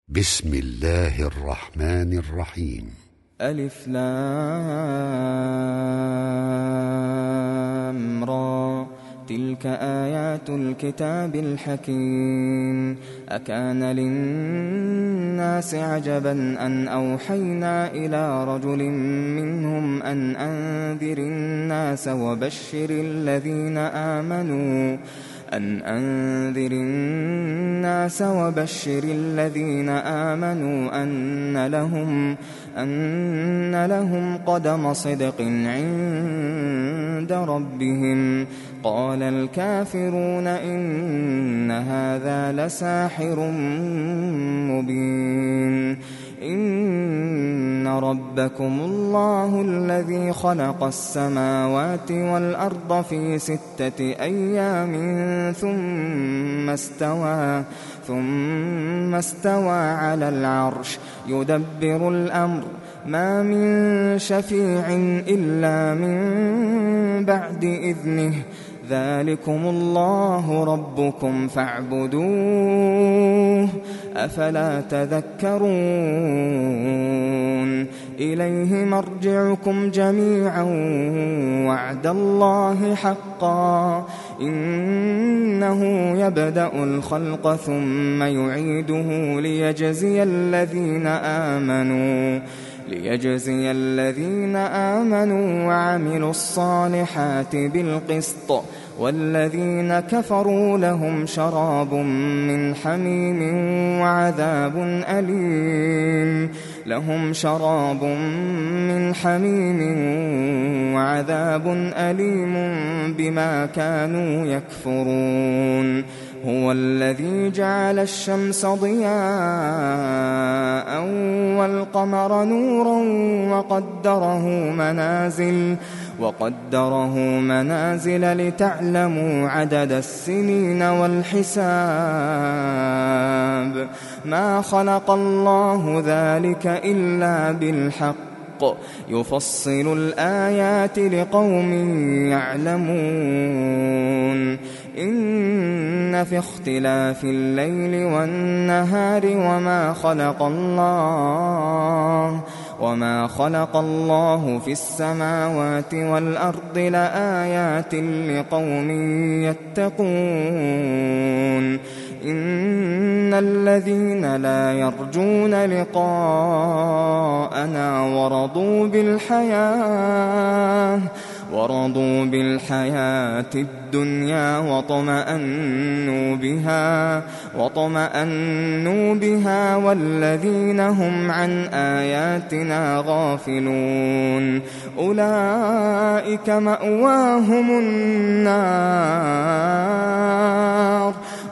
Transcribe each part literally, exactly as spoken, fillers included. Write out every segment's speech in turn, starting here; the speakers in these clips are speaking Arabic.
بسم الله الرحمن الرحيم. ألف لام را، تلك آيات الكتاب الحكيم. أكان للناس عجبا أن أوحينا إلى رجل منهم أن أنذر الناس وبشر الذين آمنوا أن أنذر الناس وبشر الذين آمنوا أن لهم أن لهم قدم صدق عند ربهم. قال الكافرون إن هذا لساحر مبين. إن ربكم الله الذي خلق السماوات والأرض في ستة أيام ثم استوى ثم استوى على العرش يدبر الأمر ما من شفيع إلا من بعد إذنه. ذلكم الله ربكم فاعبدوه أفلا تذكرون. إليه مرجعكم جميعا وعد الله حقا إنه يبدأ الخلق ثم يعيده ليجزي الذين آمنوا ليجزي الذين آمنوا وعملوا الصالحات بالقسط والذين كفروا لهم شراب من حميم وعذاب أليم لهم شراب من حميم وعذاب أليم بما كانوا يكفرون. هو الذي جعل الشمس ضياء والقمر نورا وقدره منازل وقدره منازل لتعلموا عدد السنين والحساب. ما خلق الله ذلك إلا بالحق يفصل الآيات لقوم يعلمون. إن في اختلاف الليل والنهار وما خلق الله وما خلق الله في السماوات والأرض لآيات لقوم يتقون. إن الذين لا يرجون لقاءنا ورضوا بالحياة ورضوا بالحياة الدنيا وطمأنوا بها وطمأنوا بها والذين هم عن آياتنا غافلون أولئك مأواهم النار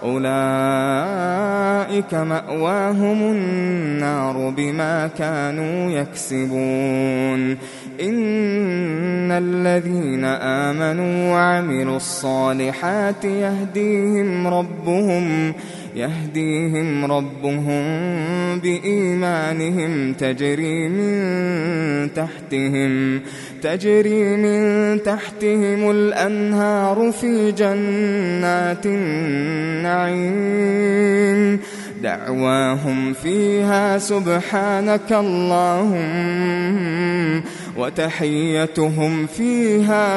أولئك مأواهم النار بما كانوا يكسبون. إن الذين آمنوا وعملوا الصالحات يهديهم ربهم يهديهم ربهم بإيمانهم تجري من تحتهم تجري من تحتهم الأنهار في جنات النعيم دعواهم فيها سبحانك اللهم وتحيتهم فيها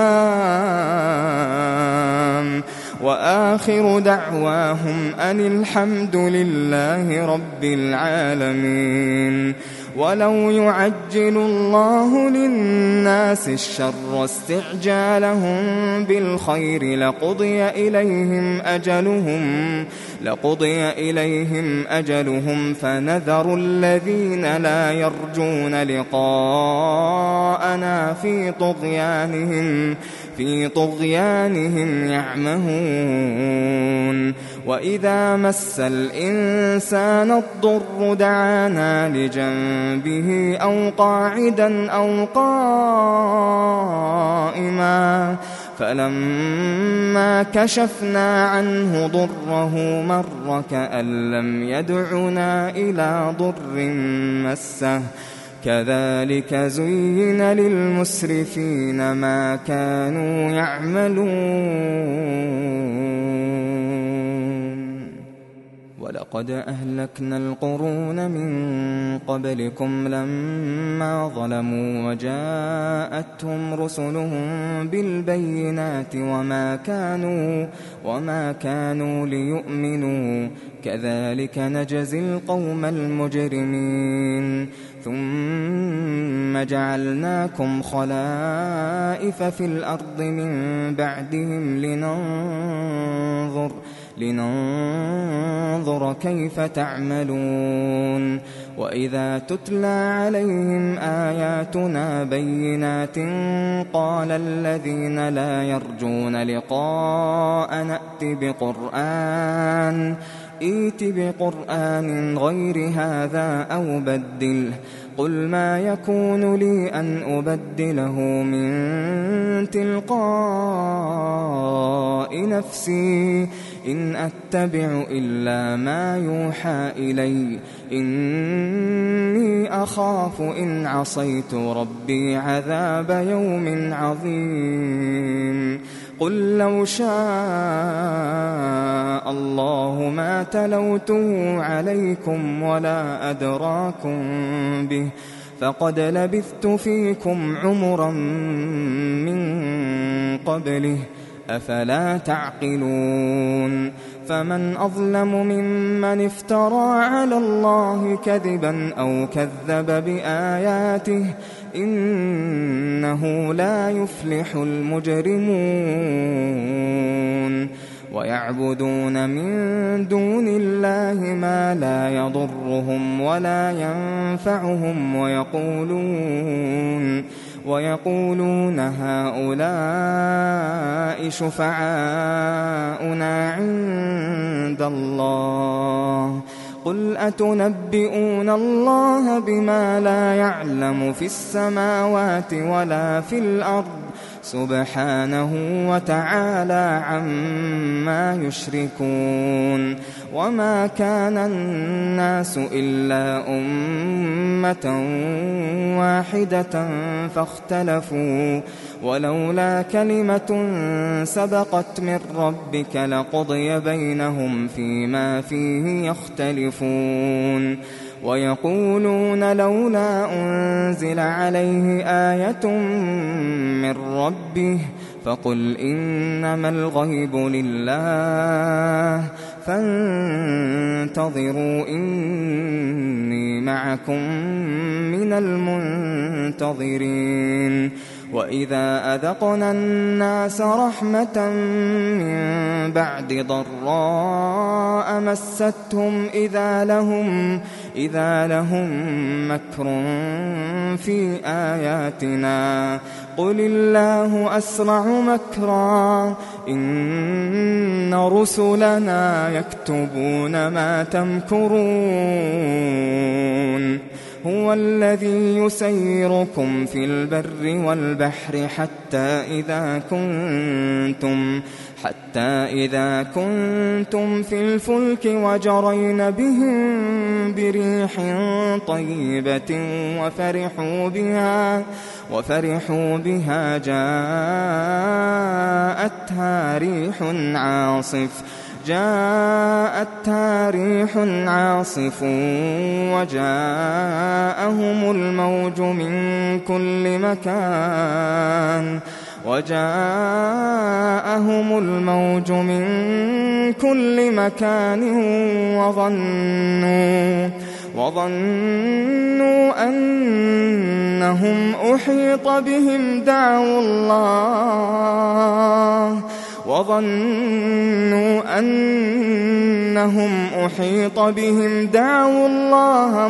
سلام وآخر دعواهم أن الحمد لله رب العالمين. ولو يعجل الله للناس الشر استعجالهم بالخير لقضي إليهم أجلهم لقضي إليهم أجلهم فنذر الذين لا يرجون لقاءنا في طغيانهم في طغيانهم يعمهون. وإذا مس الإنسان الضر دعانا لجنبه أو قاعدا أو قائما فلما كشفنا عنه ضره مر كأن لم يدعنا إلى ضر مسه كذلك زين للمسرفين ما كانوا يعملون. ولقد أهلكنا القرون من قبلكم لما ظلموا وجاءتهم رسلهم بالبينات وما كانوا, وما كانوا ليؤمنوا كذلك نجزي القوم المجرمين ثم جعلناكم خلائف في الأرض من بعدهم لننظر لننظر كيف تعملون وإذا تتلى عليهم آياتنا بينات قال الذين لا يرجون لقاء نأت بقرآن ائت بقرآن غير هذا أو بدله قل ما يكون لي أن أبدله من تلقاء نفسي إن أتبع إلا ما يوحى إلي إني أخاف إن عصيت ربي عذاب يوم عظيم قل لو شاء الله ما تلوته عليكم ولا أدراكم به فقد لبثت فيكم عمرا من قبله أفلا تعقلون فمن أظلم ممن افترى على الله كذبا أو كذب بآياته إنه لا يفلح المجرمون ويعبدون من دون الله ما لا يضرهم ولا ينفعهم ويقولون ويقولون هؤلاء شفعاؤنا عند الله قل أتنبئون الله بما لا يعلم في السماوات ولا في الأرض سبحانه وتعالى عما يشركون وما كان الناس إلا أمة واحدة فاختلفوا ولولا كلمة سبقت من ربك لقضي بينهم فيما فيه يختلفون ويقولون لولا أنزل عليه آية من ربه فقل إنما الغيب لله فانتظروا إني معكم من المنتظرين وإذا أذقنا الناس رحمة من بعد ضراء مستهم إذا لهم إذا لهم مكر في آياتنا قل الله أسرع مكرا إن رسلنا يكتبون ما تمكرون هو الذي يسيركم في البر والبحر حتى إذا كنتم حتى إذا كنتم في الفلك وجرين بهم بريح طيبة وفرحوا بها وفرحوا بها جاءتها ريح عاصف جاءتها ريح عاصف وجاءهم الموج من كل مكان وجاءهم الموج من كل مكان وظنوا وظنوا أنهم أحيط بهم دعوا الله وظنوا أنهم أحيط بهم دعوا الله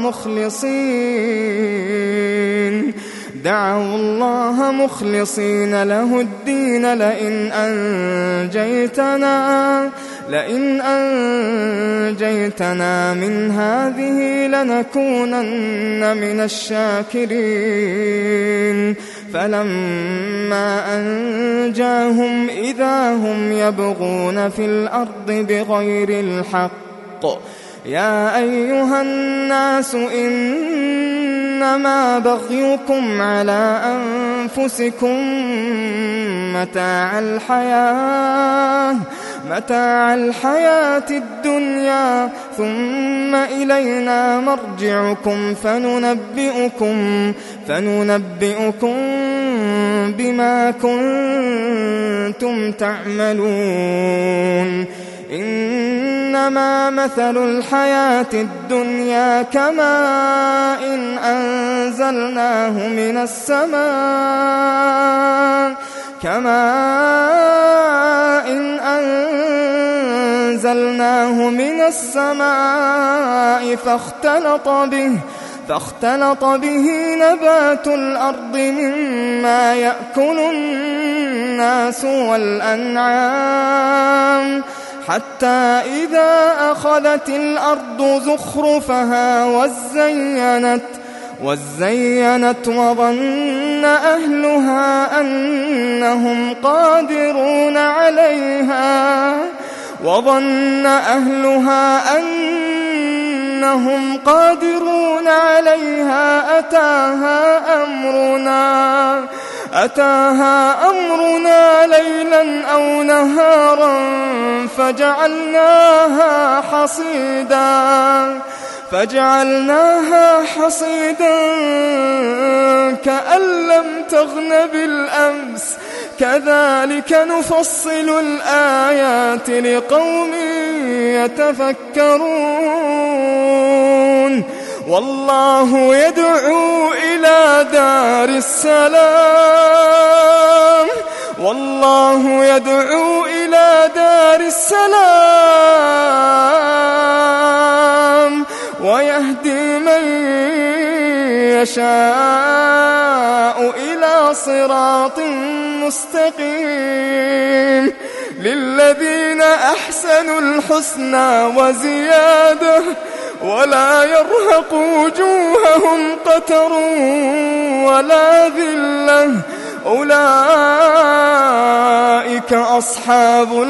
مخلصين دعوا الله مخلصين له الدين لئن أنجيتنا لئن أنجيتنا من هذه لنكونن من الشاكرين فلما أنجاهم إذا هم يبغون في الأرض بغير الحق يا أيها الناس إنما بغيكم على أنفسكم متاع الحياة متاع الحياة الدنيا ثم إلينا مرجعكم فننبئكم فننبئكم بما كنتم تعملون إنما مثل الحياة الدنيا كماء إن أنزلناه من السماء كماء إن أنزلناه من السماء فاختلط به فاختلط به نبات الأرض مما يأكل الناس والأنعام حتى إذا أخذت الأرض زخرفها وزينت وزينت وظن أهلها أنهم قادرون عليها وظن أهلها أنهم قادرون عليها أتاها أمرنا أتاها أمرنا ليلا أو نهارا فجعلناها حصيدا فجعلناها حصيدا كأن لم تغن بالأمس كذلك نفصل الآيات لقوم يتفكرون والله يدعو إلى دار السلام والله يدعو إلى دار السلام ويهدي من يشاء إلى صراط مستقيم للذين أحسنوا الحسنى وزيادة ولا يرهق وجوههم قتر ولا ذلة أولئك أصحاب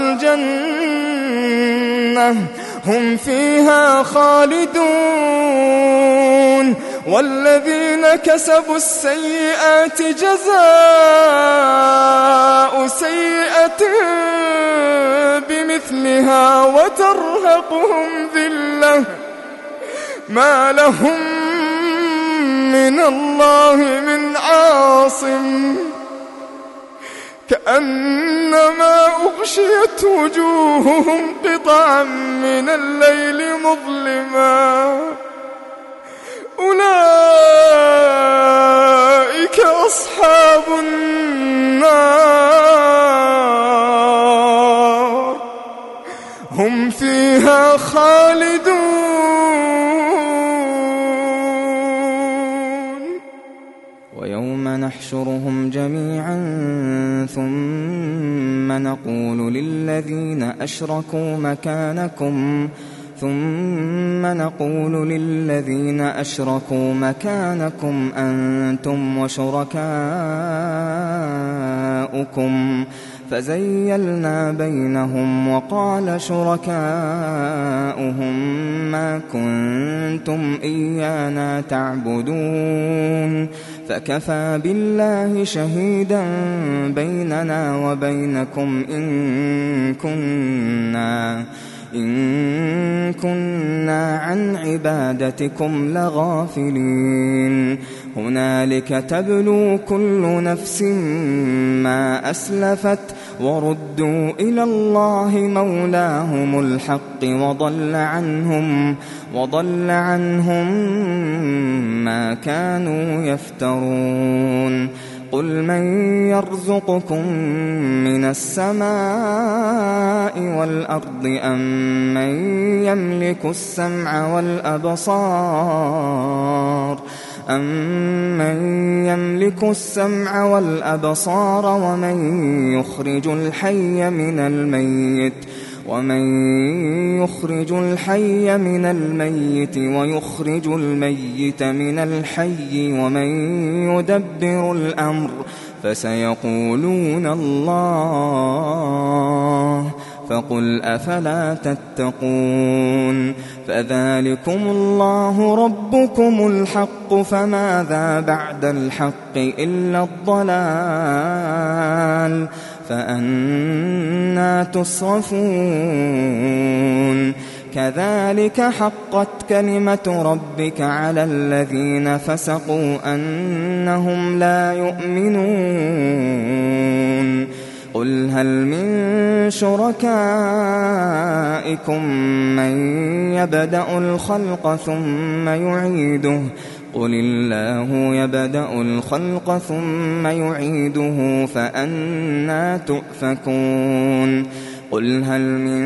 الجنة هم فيها خالدون والذين كسبوا السيئات جزاء سيئة بمثلها وترهقهم ذلة ما لهم من الله من عاصم كأنما أغشيت وجوههم قطعا من الليل مظلما أولئك أصحاب النار هم فيها خالدون ويوم نحشرهم جميعا ثم نقول للذين أشركوا مكانكم ثم نقول للذين أشركوا مكانكم أنتم وشركاؤكم فزيلنا بينهم وقال شركاؤهم ما كنتم إيانا تعبدون فكفى بالله شهيدا بيننا وبينكم إن كنا إن كنا عن عبادتكم لغافلين هنالك تبلو كل نفس ما أسلفت وردوا إلى الله مولاهم الحق وضل عنهم وضل عنهم ما كانوا يفترون قل من يرزقكم من السماء والأرض أم من يملك السمع والأبصار أَمَّن يَمْلِكُ السَّمْعَ وَالْأَبْصَارَ وَمَن يُخْرِجُ الْحَيَّ مِنَ الْمَيِّتِ وَمَن يُخْرِجُ الْحَيَّ مِنَ الْمَيِّتِ وَيُخْرِجُ الْمَيِّتَ مِنَ الْحَيِّ وَمَن يُدَبِّرُ الْأَمْرَ فَسَيَقُولُونَ اللَّهُ فقل أفلا تتقون فذلكم الله ربكم الحق فماذا بعد الحق إلا الضلال فأنى تصرفون كذلك حقت كلمة ربك على الذين فسقوا أنهم لا يؤمنون قل هل من شركائكم من يبدأ الخلق ثم يعيده قل الله يبدأ الخلق ثم يعيده فأنى تؤفكون قل هل من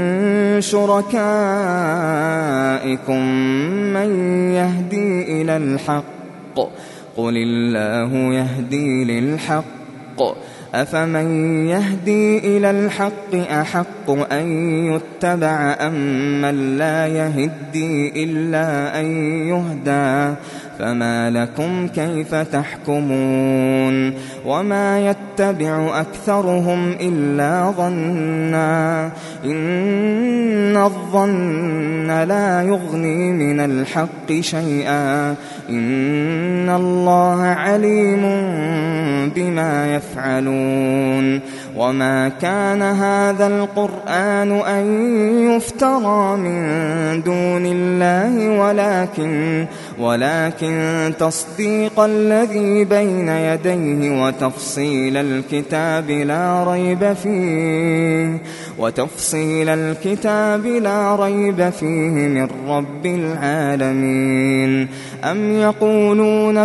شركائكم من يهدي إلى الحق قل الله يهدي للحق أفمن يهدي إلى الحق أحق أن يتبع أم من لا يهدي إلا أن يهدى فما لكم كيف تحكمون وما يتبع أكثرهم إلا ظنا إن الظن لا يغني من الحق شيئا إن الله عليم بما يفعلون وما كان هذا القرآن أن يفترى من دون الله ولكن ولكن تصديق الذي بين يديه وتفصيل الكتاب لا ريب فيه وتفصيل الكتاب لا ريب فيه من رب العالمين أم يقولون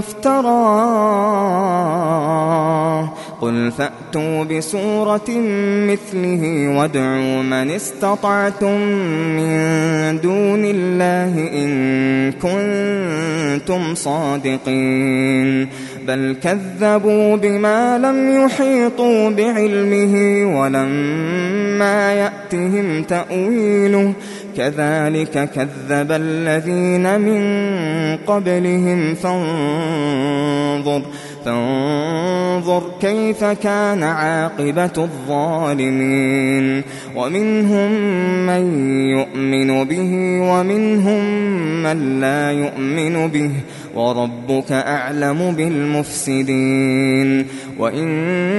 افتراه قل فأتوا بسورة مثله وادعوا من استطعتم من دون الله إن كنتم صادقين بل كذبوا بما لم يحيطوا بعلمه ولما يأتهم تأويله كذلك كذب الذين من قبلهم فانظر فانظر كيف كان عاقبة الظالمين ومنهم من يؤمن به ومنهم من لا يؤمن به وربك أعلم بالمفسدين وإن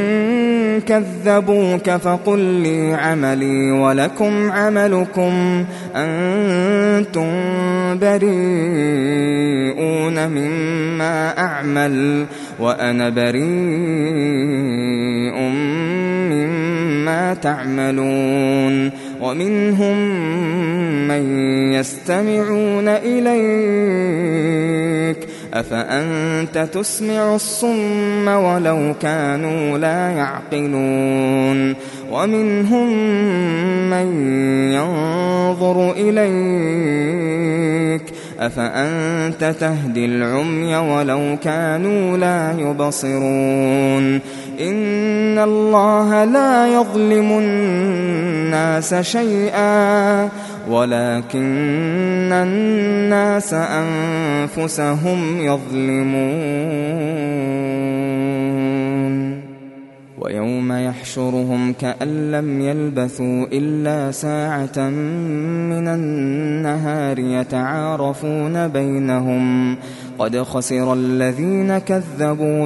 كذبوك فقل لي عملي ولكم عملكم أنتم بريئون مما أعمل وأنا بريء مما تعملون ومنهم من يستمعون إليك أفأنت تسمع الصم ولو كانوا لا يعقلون ومنهم من ينظر إليك أفأنت تهدي العمي ولو كانوا لا يبصرون إن الله لا يظلم الناس شيئا ولكن الناس أنفسهم يظلمون ويوم يحشرهم كأن لم يلبثوا إلا ساعة من النهار يتعارفون بينهم قد خسر الذين كذبوا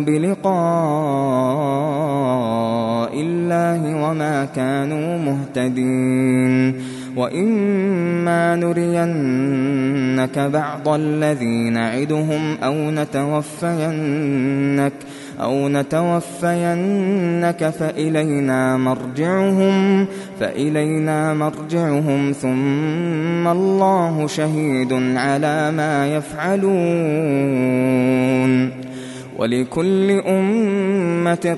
بلقاء الله وما كانوا مهتدين وإما نرينك بعض الذي نعدهم أو نتوفينك أو نتوفينك فإلينا مرجعهم فإلينا مرجعهم ثم الله شهيد على ما يفعلون ولكل أمة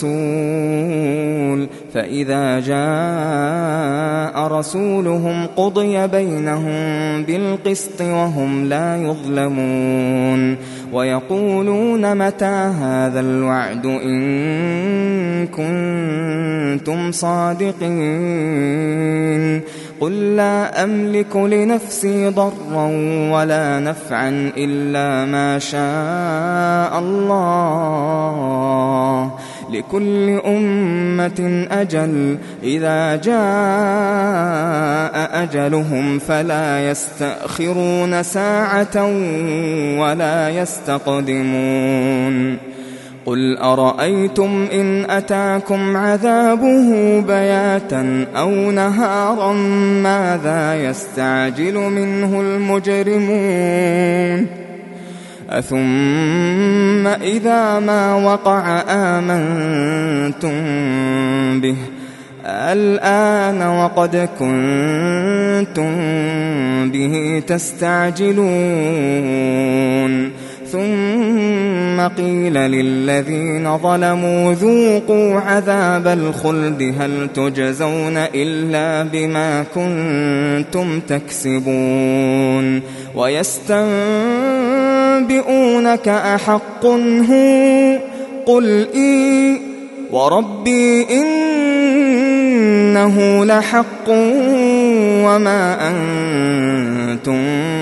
رسول فإذا جاء رسولهم قضي بينهم بالقسط وهم لا يظلمون ويقولون متى هذا الوعد إن كنتم صادقين قل لا أملك لنفسي ضرا ولا نفعا إلا ما شاء الله لكل أمة أجل إذا جاء أجلهم فلا يستأخرون ساعة ولا يستقدمون قل أرأيتم إن أتاكم عذابه بياتا أو نهارا ماذا يستعجل منه المجرمون أثم إذا ما وقع آمنتم به الآن وقد كنتم به تستعجلون ثم قيل للذين ظلموا ذوقوا عذاب الخلد هل تجزون إلا بما كنتم تكسبون ويستنبئونك أحق هو قل إي وربي إنه لحق وما أنتم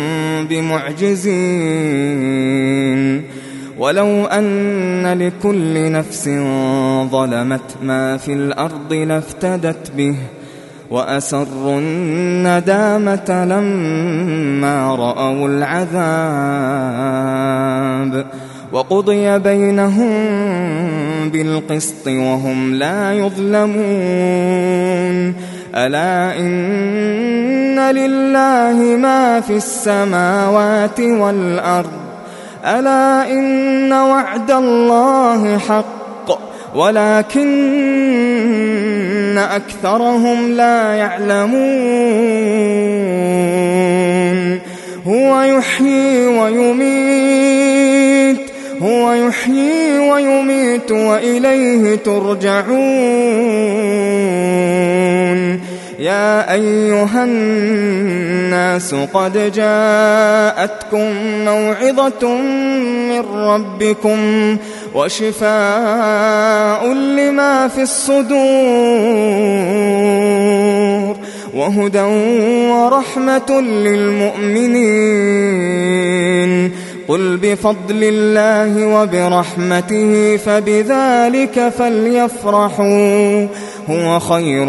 بمعجزين ولو أن لكل نفس ظلمت ما في الأرض لافتدت به وأسروا الندامة لما رأوا العذاب وقضي بينهم بالقسط وهم لا يظلمون ألا إن لله ما في السماوات والأرض ألا إن وعد الله حق ولكن أكثرهم لا يعلمون هو يحيي ويميت هو يحيي ويميت وإليه ترجعون يا أيها الناس قد جاءتكم موعظة من ربكم وشفاء لما في الصدور وهدى ورحمة للمؤمنين قل بفضل الله وبرحمته فبذلك فليفرحوا هو خير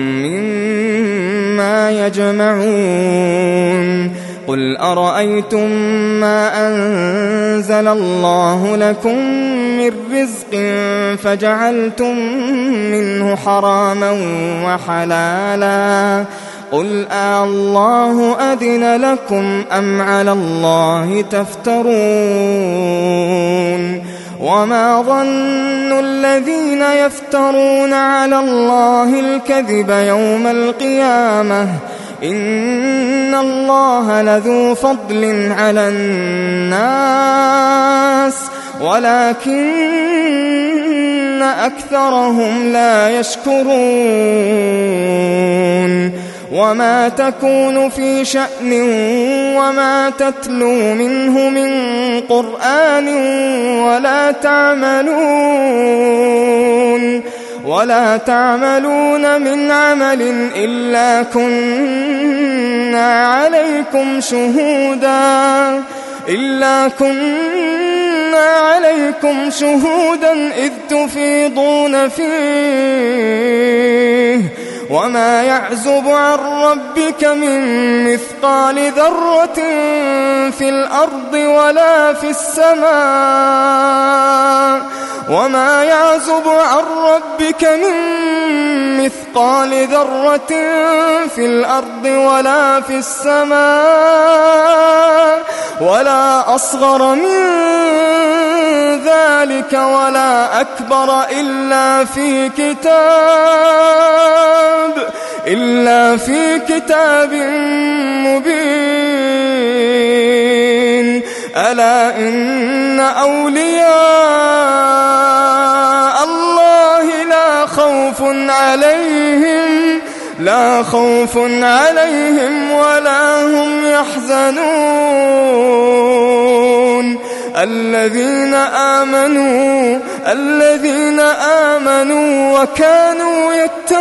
مما يجمعون قل أرأيتم ما أنزل الله لكم من رزق فجعلتم منه حراما وحلالا قل الله أذن لكم أم على الله تفترون وما ظن الذين يفترون على الله الكذب يوم القيامة إن الله لذو فضل على الناس ولكن أكثرهم لا يشكرون وما تكون في شأن وما تتلو منه من قرآن ولا تعملون ولا تعملون من عمل إلا كنا عليكم شهودا إلا كنا عليكم شهودا إذ تفيضون فيه وما يعزب عن ربك من مثقال ذرة في الأرض ولا في السماء وما يعزب عن ربك من مثقال ذرة في الأرض ولا في السماء ولا أصغر من ذلك ولا أكبر إلا في كتاب إلا في كتاب مبين ألا إن أولياء الله لا خوف عليهم لا خوف عليهم ولا هم يحزنون الذين آمنوا الذين آمنوا وكانوا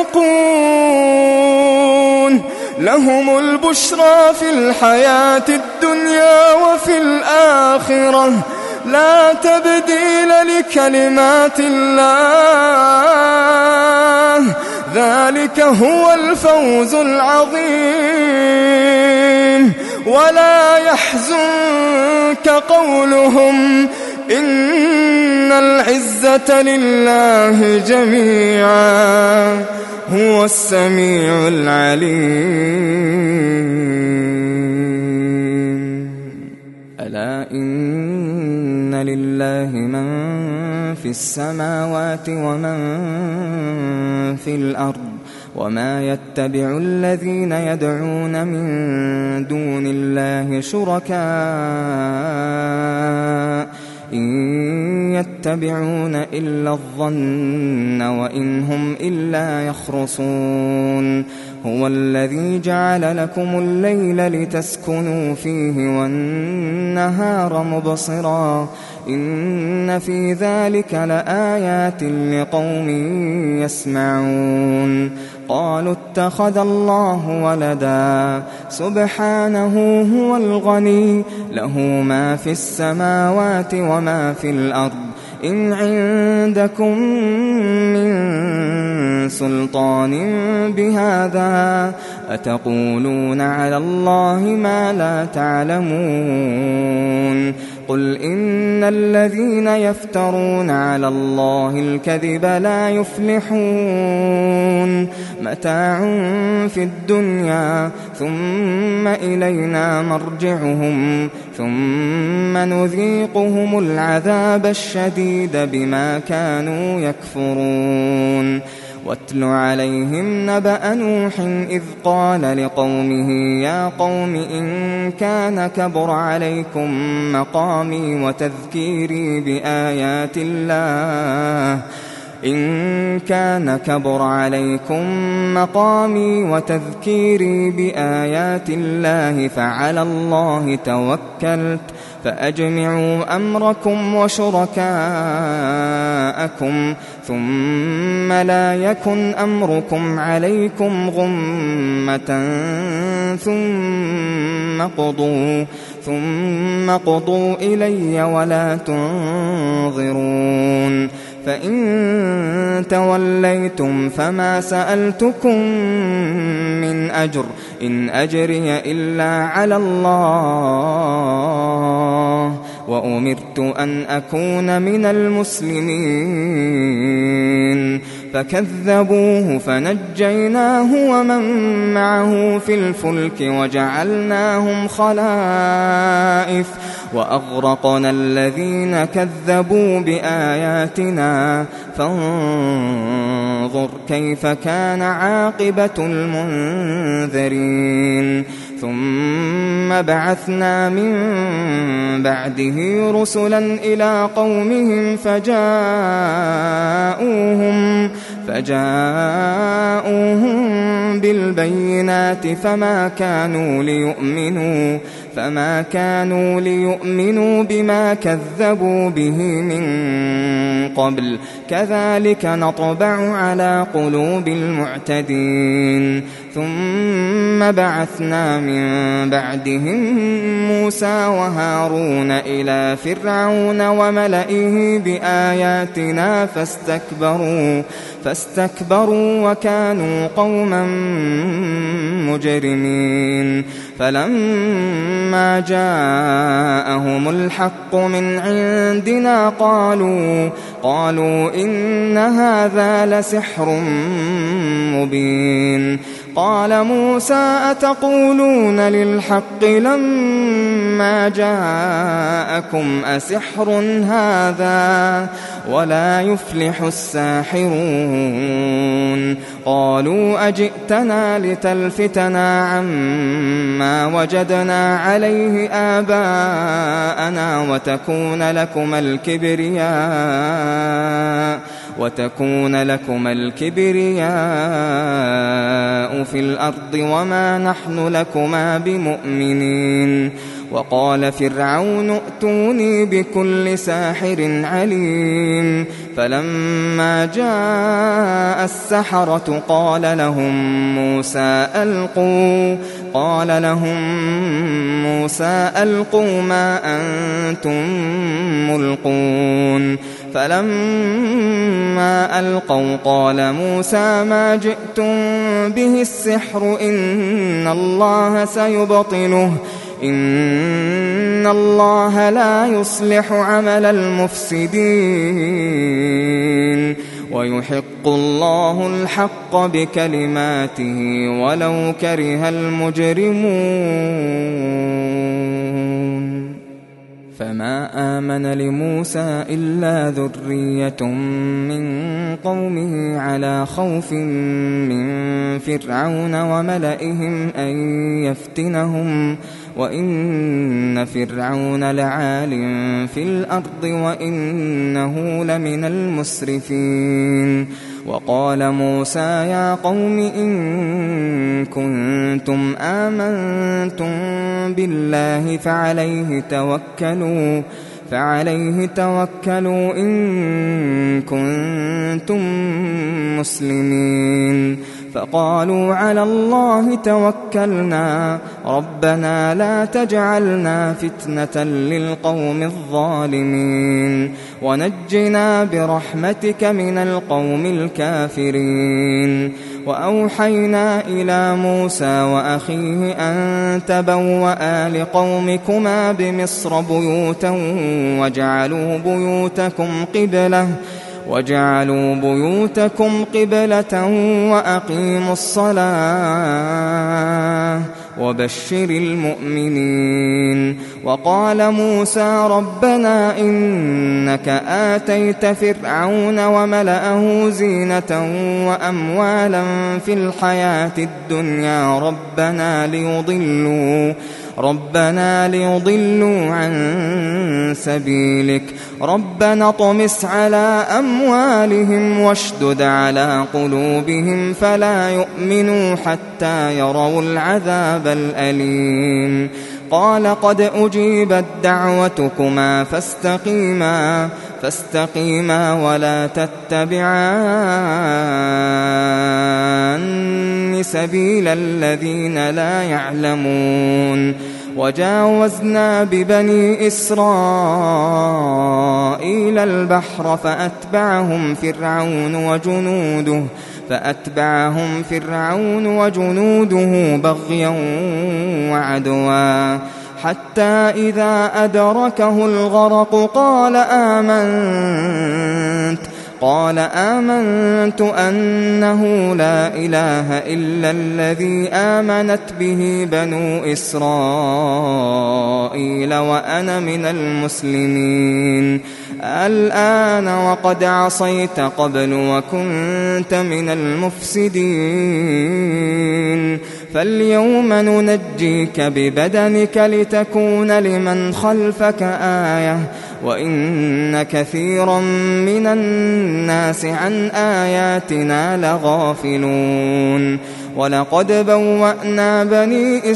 يتقون لهم البشرى في الحياة الدنيا وفي الآخرة لا تبديل لكلمات الله ذلك هو الفوز العظيم ولا يحزنك قولهم إن العزة لله جميعا هو السميع العليم. ألا إن لله من في السماوات ومن في الأرض وما يتبع الذين يدعون من دون الله شركاء إن يتبعون إلا الظن وإن هم إلا يخرصون. هو الذي جعل لكم الليل لتسكنوا فيه والنهار مبصرا إن في ذلك لآيات لقوم يسمعون. قالوا اتخذ الله ولدا سبحانه هو الغني له ما في السماوات وما في الأرض إن عندكم من سلطان بهذا أتقولون على الله ما لا تعلمون. قل إن الذين يفترون على الله الكذب لا يفلحون. متاع في الدنيا ثم إلينا مرجعهم ثم نذيقهم العذاب الشديد بما كانوا يكفرون. واتل عليهم نبأ نوح إذ قال لقومه يا قوم إن كان كبر عليكم مقامي وتذكيري بآيات الله إن كان كبر عليكم مقامي وتذكيري بآيات الله فعلى الله توكلت فأجمعوا أمركم وشركاءكم ثم لا يكن أمركم عليكم غمة ثم قضوا ثم قضوا إلي ولا تنظرون. فإن توليتم فما سألتكم من أجر إن أجري إلا على الله وأمرت أن أكون من المسلمين. فكذبوه فنجيناه ومن معه في الفلك وجعلناهم خلائف وأغرقنا الذين كذبوا بآياتنا فانظر كيف كان عاقبة المنذرين. ثم بعثنا من بعده رسلا إلى قومهم فجاءوهم فجاءوهم بالبينات فما كانوا ليؤمنوا فما كانوا ليؤمنوا بما كذبوا به من قبل كذلك نطبع على قلوب المعتدين. ثم بعثنا من بعدهم موسى وهارون إلى فرعون وملئه بآياتنا فاستكبروا فاستكبروا وكانوا قوما مجرمين. فلما جاءهم الحق من عندنا قالوا قالوا إن هذا لسحر مبين. قال موسى أتقولون للحق لما جاءكم أسحر هذا ولا يفلح الساحرون. قالوا أجئتنا لتلفتنا عما وجدنا عليه آباءنا وتكون لكما الكبرياء وتكون لكما الكبرياء في الأرض وما نحن لكما بمؤمنين. وقال فرعون ائتوني بكل ساحر عليم. فلما جاء السحرة قال لهم موسى ألقوا قال لهم موسى ألقوا ما أنتم ملقون. فلما ألقوا قال موسى ما جئتم به السحر إن الله سيبطله إن الله لا يصلح عمل المفسدين ويحق الله الحق بكلماته ولو كره المجرمون فما آمن لموسى إلا ذرية من قومه على خوف من فرعون وملئهم أن يفتنهم وإن فرعون لعال في الأرض وإنه لمن المسرفين وقال موسى يا قوم إن كنتم آمنتم بالله فعليه توكلوا فعليه توكلوا إن كنتم مسلمين فقالوا على الله توكلنا ربنا لا تجعلنا فتنة للقوم الظالمين ونجنا برحمتك من القوم الكافرين وأوحينا إلى موسى وأخيه أن تبوأ لقومكما بمصر بيوتا وجعلوا بيوتكم قبلة وجعلوا بيوتكم قبلة وأقيموا الصلاة وبشر المؤمنين وقال موسى ربنا إنك آتيت فرعون وملأه زينة وأموالا في الحياة الدنيا ربنا ليضلوا ربنا ليضلوا عن سبيلك ربنا اطمس على أموالهم واشدد على قلوبهم فلا يؤمنوا حتى يروا العذاب الأليم قال قد أجيبت دعوتكما فاستقيما فاستقيما ولا تتبعان سبيل الذين لا يعلمون وجاوزنا ببني إسرائيل البحر فأتبعهم فرعون وجنوده فأتبعهم فرعون وجنوده بغيا وعدوا حتى إذا أدركه الغرق قال آمنت قال آمنت أنه لا إله إلا الذي آمنت به بنو إسرائيل وأنا من المسلمين الآن وقد عصيت قبل وكنت من المفسدين فاليوم ننجيك ببدنك لتكون لمن خلفك آية وإن كثيرا من الناس عن آياتنا لغافلون ولقد بوأنا بني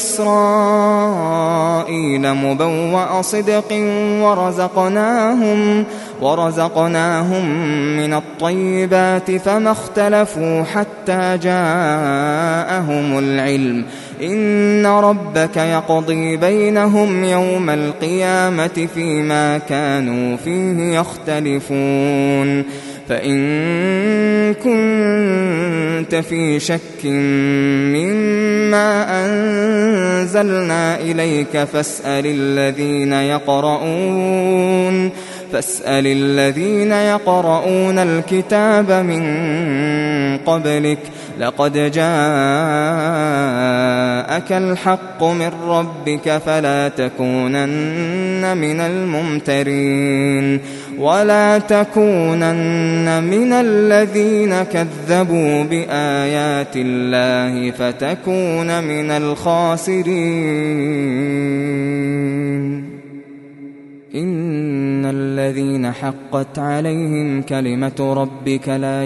إسرائيل مبوأ صدق ورزقناهم ورزقناهم من الطيبات فما اختلفوا حتى جاءهم العلم إن ربك يقضي بينهم يوم القيامة فيما كانوا فيه يختلفون فإن كنت في شك مما أنزلنا إليك فاسأل الذين يقرؤون فاسأل الذين يقرؤون الكتاب من قبلك لقد جاءك الحق من ربك فلا تكونن من الممترين ولا تكونن من الذين كذبوا بآيات الله فتكون من الخاسرين إن الذين حقت عليهم كلمة ربك لا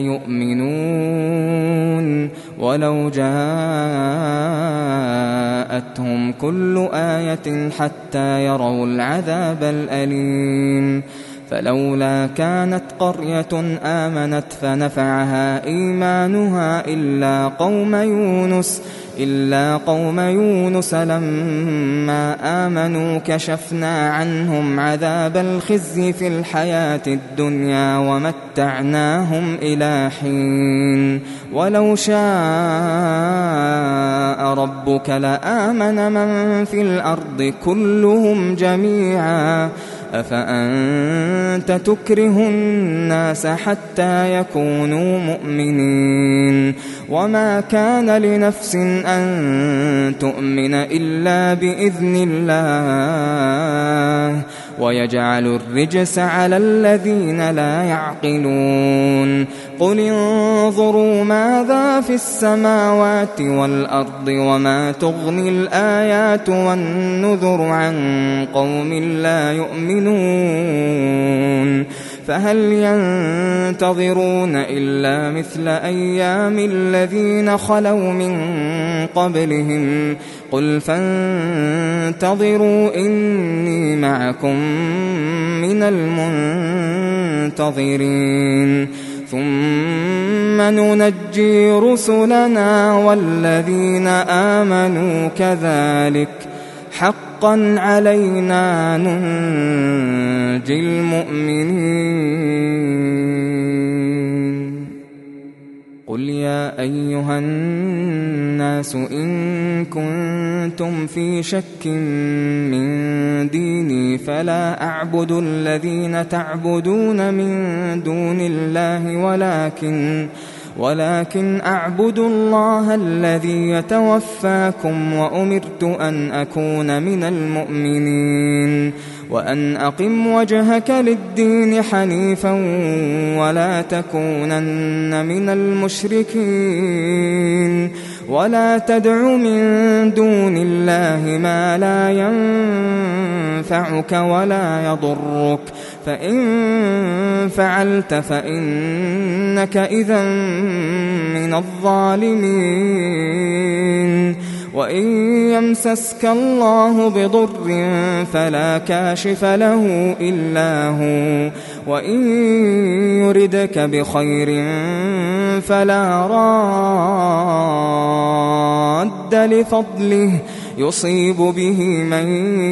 يؤمنون ولو جاءتهم كل آية حتى يروا العذاب الأليم فلولا كانت قرية آمنت فنفعها إيمانها إلا قوم يونس إلا قوم يونس لما آمنوا كشفنا عنهم عذاب الخزي في الحياة الدنيا ومتعناهم إلى حين ولو شاء ربك لآمن من في الأرض كلهم جميعا أفأنت تكره الناس حتى يكونوا مؤمنين وما كان لنفس أن تؤمن إلا بإذن الله ويجعل الرجس على الذين لا يعقلون قل انظروا ماذا في السماوات والأرض وما تغني الآيات والنذر عن قوم لا يؤمنون فهل ينتظرون إلا مثل أيام الذين خلوا من قبلهم قل فانتظروا إني معكم من المنتظرين ثم ننجي رسلنا والذين آمنوا كذلك حقا علينا ننجي المؤمنين قل يا أيها الناس إن كنتم في شك من ديني فلا أعبد الذين تعبدون من دون الله ولكن ولكن أعبد الله الذي يتوفاكم وأمرت أن أكون من المؤمنين وأن أقم وجهك للدين حنيفا ولا تكونن من المشركين ولا تدع من دون الله ما لا ينفعك ولا يضرك فإن فعلت فإنك إذا من الظالمين وإن يمسسك الله بضر فلا كاشف له إلا هو وإن يردك بخير فلا راد لفضله يصيب به من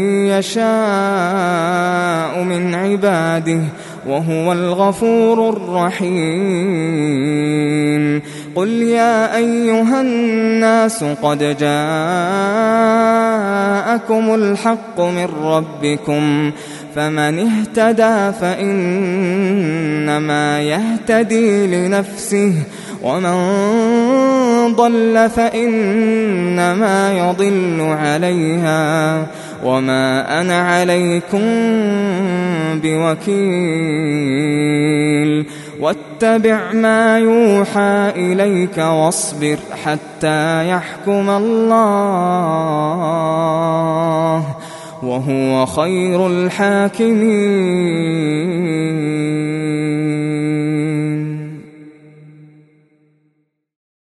يشاء من عباده وهو الغفور الرحيم قل يا أيها الناس قد جاءكم الحق من ربكم فمن اهتدى فإنما يهتدي لنفسه ومن ضل فإنما يضل عليها وما أنا عليكم بوكيل واتبع ما يوحى إليك واصبر حتى يحكم الله وهو خير الحاكمين